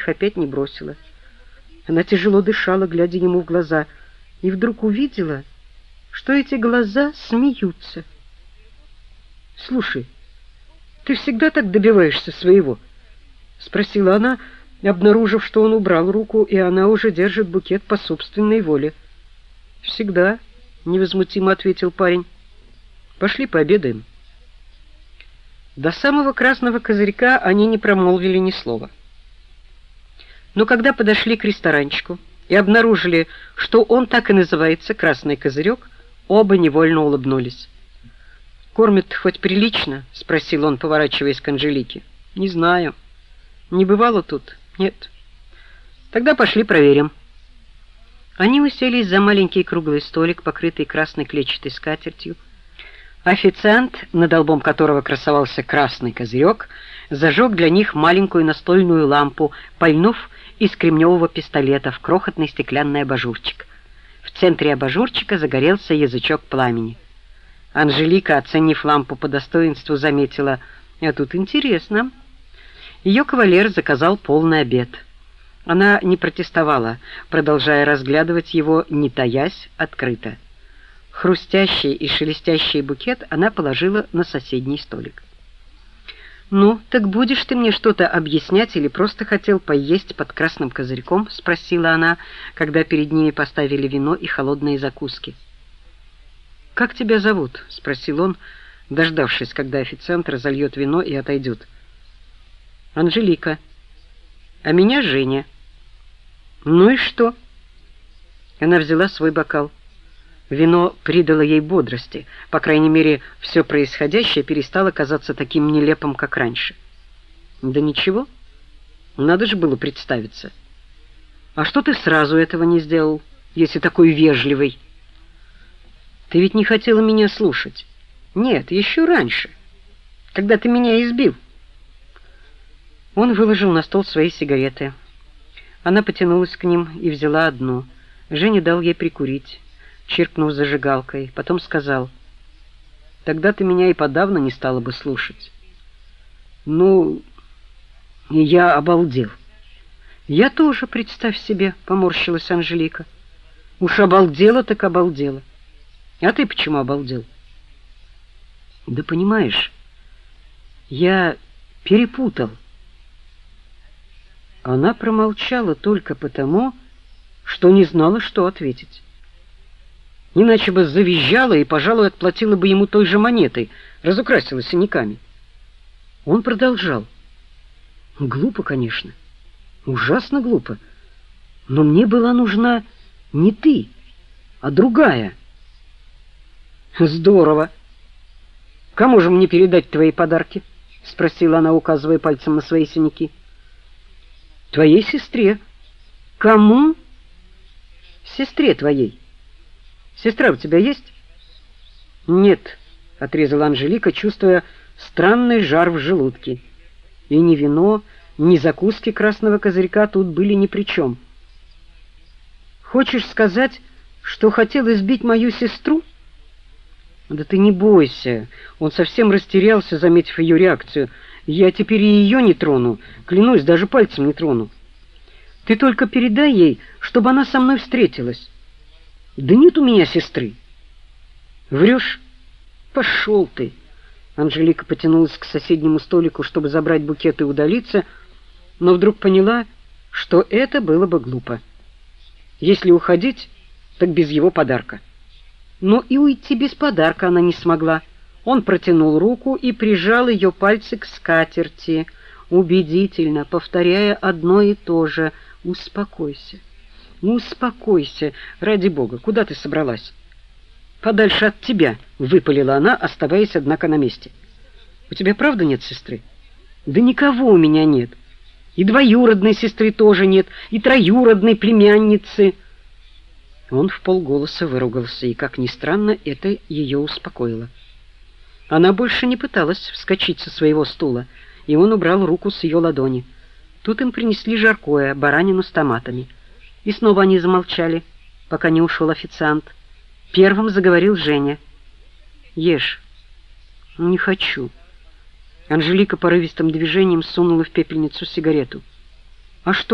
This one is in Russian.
их опять не бросила. Она тяжело дышала, глядя ему в глаза, и вдруг увидела, что эти глаза смеются. «Слушай, ты всегда так добиваешься своего?» — спросила она, обнаружив, что он убрал руку, и она уже держит букет по собственной воле. «Всегда», — невозмутимо ответил парень. «Пошли пообедаем». До самого красного козырька они не промолвили ни слова. Но когда подошли к ресторанчику и обнаружили, что он так и называется «Красный козырек», оба невольно улыбнулись. «Кормят хоть прилично?» — спросил он, поворачиваясь к Анжелике. «Не знаю. Не бывало тут? Нет. Тогда пошли проверим». Они уселись за маленький круглый столик, покрытый красной клетчатой скатертью. Официант, над лбом которого красовался красный козырек, зажег для них маленькую настольную лампу, пальнув из кремневого пистолета в крохотный стеклянный абажурчик. В центре абажурчика загорелся язычок пламени. Анжелика, оценив лампу по достоинству, заметила: «А тут интересно». Ее кавалер заказал полный обед. Она не протестовала, продолжая разглядывать его, не таясь, открыто. Хрустящий и шелестящий букет она положила на соседний столик. «Ну, так будешь ты мне что-то объяснять или просто хотел поесть под красным козырьком?» — спросила она, когда перед ними поставили вино и холодные закуски. «Как тебя зовут?» — спросил он, дождавшись, когда официант разольет вино и отойдет. «Анжелика. А меня Женя». «Ну и что?» Она взяла свой бокал. Вино придало ей бодрости, по крайней мере, все происходящее перестало казаться таким нелепым, как раньше. «Да ничего, надо же было представиться. А что ты сразу этого не сделал, если такой вежливый?» «Ты ведь не хотела меня слушать». «Нет, еще раньше, когда ты меня избил». Он выложил на стол свои сигареты. Она потянулась к ним и взяла одну. Женя дал ей прикурить, чиркнув зажигалкой, потом сказал: «Тогда ты меня и подавно не стала бы слушать». «Ну, я обалдел». «Я тоже, представь себе», — поморщилась Анжелика. «Уж обалдела так обалдела. А ты почему обалдел?» «Да понимаешь, я перепутал». Она промолчала только потому, что не знала, что ответить. Иначе бы завизжала и, пожалуй, отплатила бы ему той же монетой, разукрасила синяками. Он продолжал: «Глупо, конечно, ужасно глупо, но мне была нужна не ты, а другая». «Здорово. Кому же мне передать твои подарки?» — спросила она, указывая пальцем на свои синяки. «Твоей сестре». «Кому?» «Сестре твоей. Сестра у тебя есть?» «Нет», — отрезала Анжелика, чувствуя странный жар в желудке. И ни вино, ни закуски красного козырька тут были ни при чем. «Хочешь сказать, что хотел избить мою сестру?» «Да ты не бойся». Он совсем растерялся, заметив ее реакцию. «Я теперь и ее не трону, клянусь, даже пальцем не трону. Ты только передай ей, чтобы она со мной встретилась». «Да нет у меня сестры». «Врешь? Пошел ты». Анжелика потянулась к соседнему столику, чтобы забрать букет и удалиться, но вдруг поняла, что это было бы глупо. Если уходить, так без его подарка. Но и уйти без подарка она не смогла. Он протянул руку и прижал ее пальцы к скатерти, убедительно повторяя одно и то же: «Успокойся, успокойся, ради бога, куда ты собралась?» «Подальше от тебя», — выпалила она, оставаясь, однако, на месте. «У тебя правда нет сестры?» «Да никого у меня нет. И двоюродной сестры тоже нет, и троюродной племянницы». Он вполголоса выругался, и, как ни странно, это ее успокоило. Она больше не пыталась вскочить со своего стула, и он убрал руку с ее ладони. Тут им принесли жаркое, баранину с томатами. И снова они замолчали, пока не ушел официант. Первым заговорил Женя. «Ешь». «Не хочу». Анжелика порывистым движением сунула в пепельницу сигарету. «А что?»